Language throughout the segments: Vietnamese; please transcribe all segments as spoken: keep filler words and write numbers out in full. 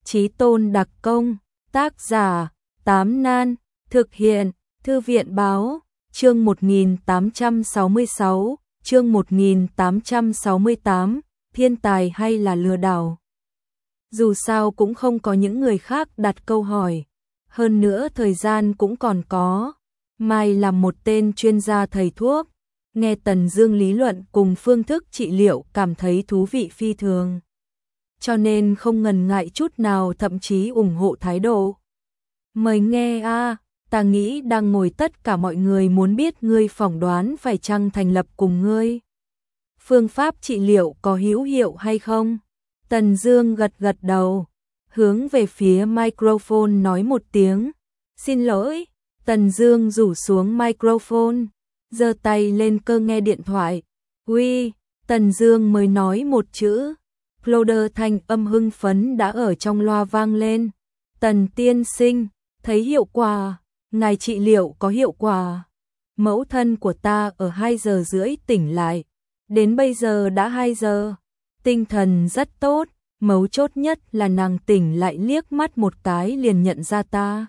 Chí Tôn đặc công, tác giả, Tám Nan, thực hiện, Thư viện báo, chương một nghìn tám trăm sáu mươi sáu, chương một nghìn tám trăm sáu mươi tám, thiên tài hay là lừa đảo? Dù sao cũng không có những người khác đặt câu hỏi, hơn nữa thời gian cũng còn có. Mai là một tên chuyên gia thầy thuốc, nghe Tần Dương lý luận cùng phương thức trị liệu cảm thấy thú vị phi thường. Cho nên không ngần ngại chút nào, thậm chí ủng hộ thái độ. Mời nghe a, à, ta nghĩ đang ngồi tất cả mọi người muốn biết ngươi phỏng đoán phải chăng thành lập cùng ngươi. Phương pháp trị liệu có hữu hiệu hay không? Tần Dương gật gật đầu, hướng về phía microphone nói một tiếng. Xin lỗi. Tần Dương rủ xuống microphone, giơ tay lên cơ nghe điện thoại. Uy, Tần Dương mới nói một chữ. Cloder thanh âm hưng phấn đã ở trong loa vang lên. Tần tiên sinh, thấy hiệu quả, ngài trị liệu có hiệu quả. Mẫu thân của ta ở hai giờ rưỡi tỉnh lại, đến bây giờ đã hai giờ. Tinh thần rất tốt, mấu chốt nhất là nàng tỉnh lại liếc mắt một cái liền nhận ra ta.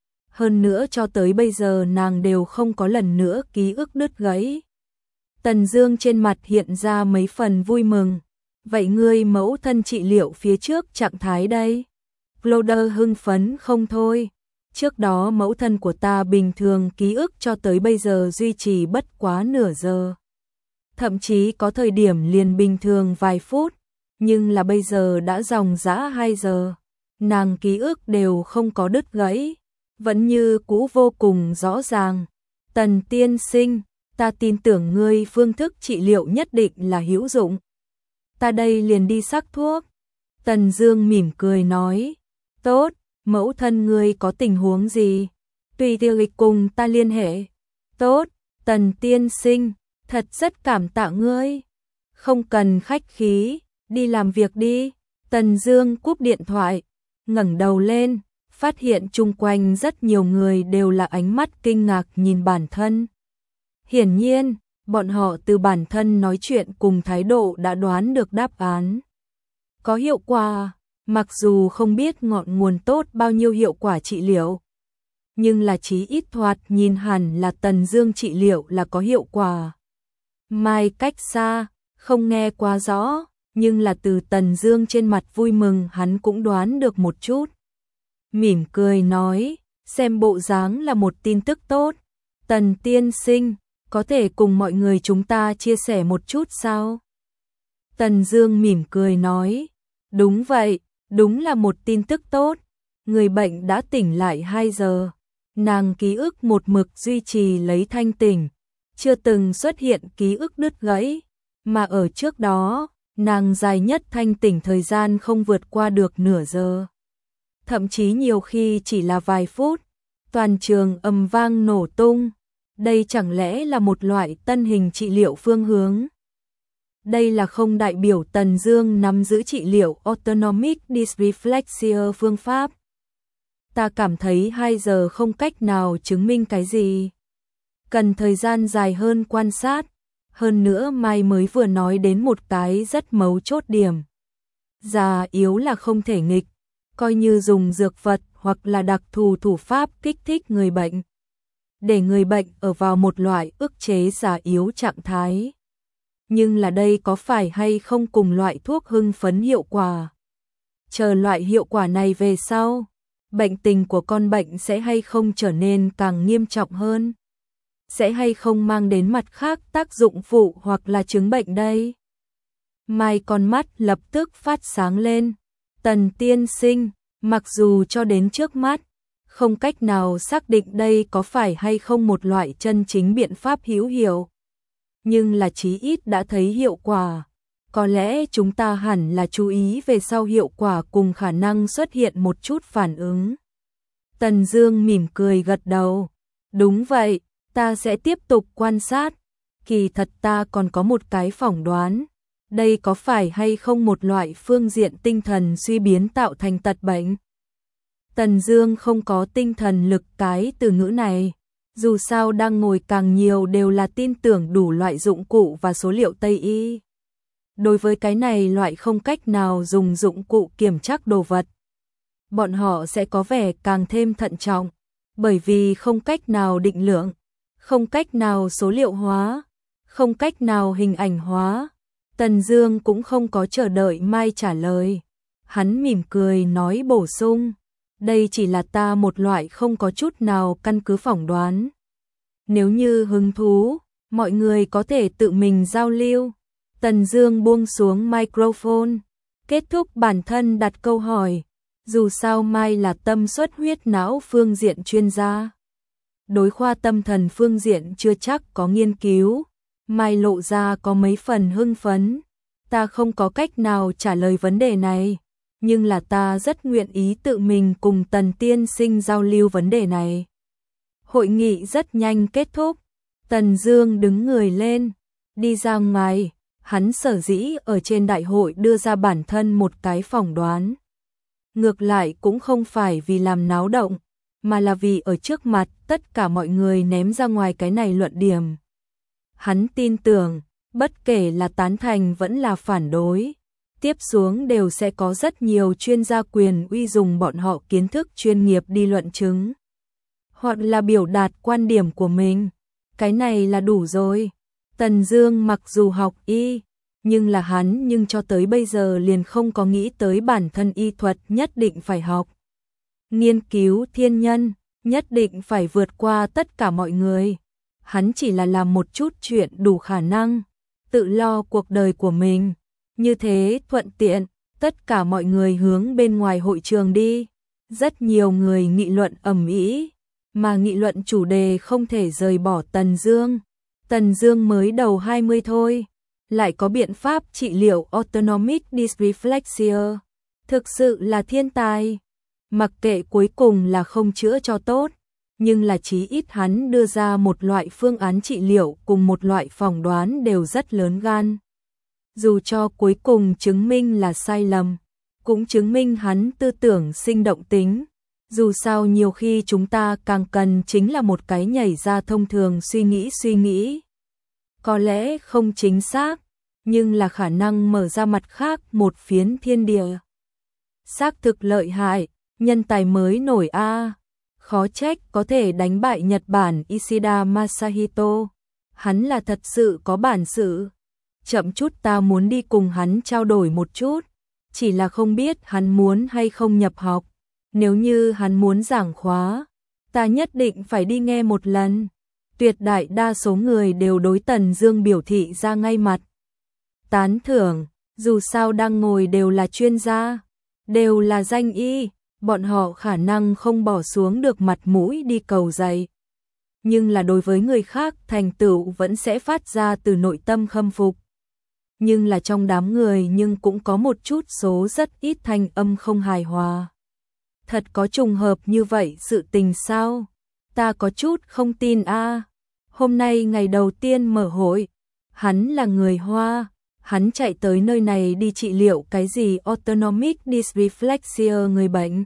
Hơn nữa cho tới bây giờ nàng đều không có lần nữa ký ức đứt gãy. Tần Dương trên mặt hiện ra mấy phần vui mừng. Vậy ngươi mẫu thân trị liệu phía trước trạng thái đây? Cloder hưng phấn không thôi. Trước đó mẫu thân của ta bình thường ký ức cho tới bây giờ duy trì bất quá nửa giờ. Thậm chí có thời điểm liền bình thường vài phút, nhưng là bây giờ đã dòng dã hai giờ. Nàng ký ức đều không có đứt gãy, vẫn như cũ vô cùng rõ ràng. Tần tiên sinh, ta tin tưởng ngươi phương thức trị liệu nhất định là hữu dụng. Ta đây liền đi sắc thuốc. Tần Dương mỉm cười nói. Tốt, mẫu thân ngươi có tình huống gì? Tùy tiêu lịch cùng ta liên hệ. Tốt, Tần tiên sinh, thật rất cảm tạ ngươi. Không cần khách khí, đi làm việc đi. Tần Dương cúp điện thoại, ngẩng đầu lên, phát hiện chung quanh rất nhiều người đều là ánh mắt kinh ngạc nhìn bản thân. Hiển nhiên, bọn họ từ bản thân nói chuyện cùng thái độ đã đoán được đáp án. Có hiệu quả, mặc dù không biết ngọn nguồn tốt bao nhiêu hiệu quả trị liệu, nhưng là chí ít thoạt nhìn hẳn là Tần Dương trị liệu là có hiệu quả. Mai cách xa, không nghe quá rõ, nhưng là từ Tần Dương trên mặt vui mừng hắn cũng đoán được một chút. Mỉm cười nói, xem bộ dáng là một tin tức tốt. Tần tiên sinh, có thể cùng mọi người chúng ta chia sẻ một chút sao? Tần Dương mỉm cười nói, đúng vậy, đúng là một tin tức tốt. Người bệnh đã tỉnh lại hai giờ, nàng ký ức một mực duy trì lấy thanh tỉnh, chưa từng xuất hiện ký ức đứt gãy, mà ở trước đó, nàng dài nhất thanh tỉnh thời gian không vượt qua được nửa giờ. Thậm chí nhiều khi chỉ là vài phút, toàn trường ầm vang nổ tung. Đây chẳng lẽ là một loại tân hình trị liệu phương hướng? Đây là không đại biểu Tần Dương nắm giữ trị liệu Autonomic Dysreflexia phương pháp. Ta cảm thấy hai giờ không cách nào chứng minh cái gì. Cần thời gian dài hơn quan sát. Hơn nữa Mai mới vừa nói đến một cái rất mấu chốt điểm. Già yếu là không thể nghịch, coi như dùng dược vật hoặc là đặc thù thủ pháp kích thích người bệnh, để người bệnh ở vào một loại ức chế già yếu trạng thái. Nhưng là đây có phải hay không cùng loại thuốc hưng phấn hiệu quả? Chờ loại hiệu quả này về sau, bệnh tình của con bệnh sẽ hay không trở nên càng nghiêm trọng hơn? Sẽ hay không mang đến mặt khác tác dụng phụ hoặc là chứng bệnh đây? Mai con mắt lập tức phát sáng lên. Tần tiên sinh, mặc dù cho đến trước mắt, không cách nào xác định đây có phải hay không một loại chân chính biện pháp hữu hiệu, nhưng là chí ít đã thấy hiệu quả. Có lẽ chúng ta hẳn là chú ý về sau hiệu quả cùng khả năng xuất hiện một chút phản ứng. Tần Dương mỉm cười gật đầu. Đúng vậy, ta sẽ tiếp tục quan sát. Kỳ thật ta còn có một cái phỏng đoán. Đây có phải hay không một loại phương diện tinh thần suy biến tạo thành tật bệnh? Tần Dương không có tinh thần lực cái từ ngữ này. Dù sao đang ngồi càng nhiều đều là tin tưởng đủ loại dụng cụ và số liệu Tây y. Đối với cái này loại không cách nào dùng dụng cụ kiểm trắc đồ vật, bọn họ sẽ có vẻ càng thêm thận trọng, bởi vì không cách nào định lượng, không cách nào số liệu hóa, không cách nào hình ảnh hóa. Tần Dương cũng không có chờ đợi Mai trả lời. Hắn mỉm cười nói bổ sung, đây chỉ là ta một loại không có chút nào căn cứ phỏng đoán. Nếu như hứng thú, mọi người có thể tự mình giao lưu. Tần Dương buông xuống microphone, kết thúc bản thân đặt câu hỏi. Dù sao Mai là tâm xuất huyết não phương diện chuyên gia. Đối khoa tâm thần phương diện chưa chắc có nghiên cứu. Mai lộ ra có mấy phần hưng phấn. Ta không có cách nào trả lời vấn đề này, nhưng là ta rất nguyện ý tự mình cùng Tần tiên sinh giao lưu vấn đề này. Hội nghị rất nhanh kết thúc. Tần Dương đứng người lên, đi ra ngoài. Hắn sở dĩ ở trên đại hội đưa ra bản thân một cái phỏng đoán. Ngược lại cũng không phải vì làm náo động, mà là vì ở trước mặt tất cả mọi người ném ra ngoài cái này luận điểm. Hắn tin tưởng, bất kể là tán thành vẫn là phản đối, tiếp xuống đều sẽ có rất nhiều chuyên gia quyền uy dùng bọn họ kiến thức chuyên nghiệp đi luận chứng, hoặc là biểu đạt quan điểm của mình. Cái này là đủ rồi. Tần Dương mặc dù học y, nhưng là hắn nhưng cho tới bây giờ liền không có nghĩ tới bản thân y thuật nhất định phải học. Nghiên cứu thiên nhân, nhất định phải vượt qua tất cả mọi người. Hắn chỉ là làm một chút chuyện đủ khả năng, tự lo cuộc đời của mình. Như thế thuận tiện, tất cả mọi người hướng bên ngoài hội trường đi. Rất nhiều người nghị luận ầm ĩ, mà nghị luận chủ đề không thể rời bỏ Tần Dương. Tần Dương mới đầu hai mươi thôi, lại có biện pháp trị liệu autonomic dysreflexia. Thực sự là thiên tài. Mặc kệ cuối cùng là không chữa cho tốt, nhưng là chí ít hắn đưa ra một loại phương án trị liệu cùng một loại phỏng đoán đều rất lớn gan. Dù cho cuối cùng chứng minh là sai lầm, cũng chứng minh hắn tư tưởng sinh động tính. Dù sao nhiều khi chúng ta càng cần chính là một cái nhảy ra thông thường suy nghĩ suy nghĩ. Có lẽ không chính xác, nhưng là khả năng mở ra mặt khác một phiến thiên địa. Xác thực lợi hại, nhân tài mới nổi a. Khó trách có thể đánh bại Nhật Bản Ishida Masahito. Hắn là thật sự có bản sự. Chậm chút ta muốn đi cùng hắn trao đổi một chút, chỉ là không biết hắn muốn hay không nhập học. Nếu như hắn muốn giảng khóa, ta nhất định phải đi nghe một lần. Tuyệt đại đa số người đều đối Tần Dương biểu thị ra ngay mặt tán thưởng, dù sao đang ngồi đều là chuyên gia, đều là danh y, bọn họ khả năng không bỏ xuống được mặt mũi đi cầu dạy. Nhưng là đối với người khác thành tựu vẫn sẽ phát ra từ nội tâm khâm phục. Nhưng là trong đám người nhưng cũng có một chút số rất ít thanh âm không hài hòa. Thật có trùng hợp như vậy sự tình sao? Ta có chút không tin a. Hôm nay ngày đầu tiên mở hội, hắn là người Hoa, hắn chạy tới nơi này đi trị liệu cái gì autonomic dysreflexia người bệnh.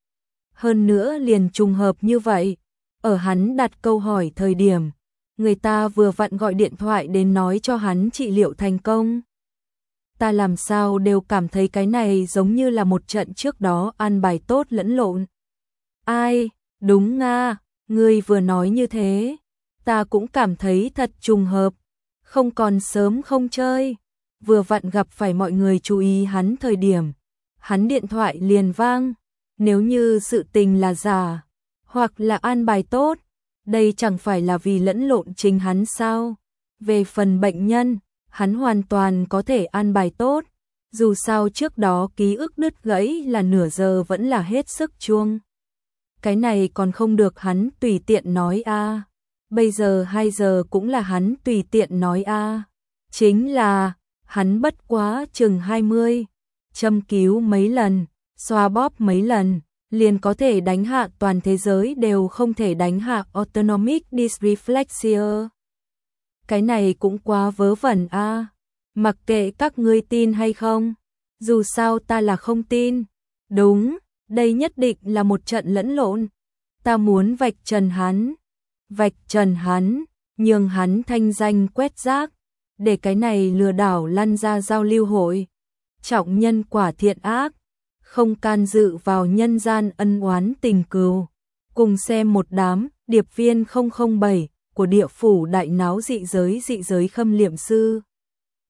Hơn nữa liền trùng hợp như vậy, ở hắn đặt câu hỏi thời điểm, người ta vừa vặn gọi điện thoại đến nói cho hắn trị liệu thành công. Ta làm sao đều cảm thấy cái này giống như là một trận trước đó an bài tốt lẫn lộn. Ai, đúng nga, ngươi vừa nói như thế, ta cũng cảm thấy thật trùng hợp, không còn sớm không chơi, vừa vặn gặp phải mọi người chú ý hắn thời điểm, hắn điện thoại liền vang, nếu như sự tình là giả, hoặc là an bài tốt, đây chẳng phải là vì lẫn lộn chính hắn sao? Về phần bệnh nhân, hắn hoàn toàn có thể an bài tốt, dù sao trước đó ký ức đứt gãy là nửa giờ vẫn là hết sức chuông. Cái này còn không được hắn tùy tiện nói a. Bây giờ hai giờ cũng là hắn tùy tiện nói a. Chính là, hắn bất quá chừng hai mươi, châm cứu mấy lần, xoa bóp mấy lần, liền có thể đánh hạ toàn thế giới đều không thể đánh hạ autonomic dysreflexia. Cái này cũng quá vớ vẩn a. Mặc kệ các ngươi tin hay không, dù sao ta là không tin. Đúng, đây nhất định là một trận lẫn lộn. Ta muốn vạch trần hắn, vạch trần hắn, nhường hắn thanh danh quét rác, để cái này lừa đảo lăn ra giao lưu hội. Trọng nhân quả thiện ác, không can dự vào nhân gian ân oán tình cừu. Cùng xem một đám điệp viên không không bảy của địa phủ đại náo dị giới dị giới khâm liệm sư.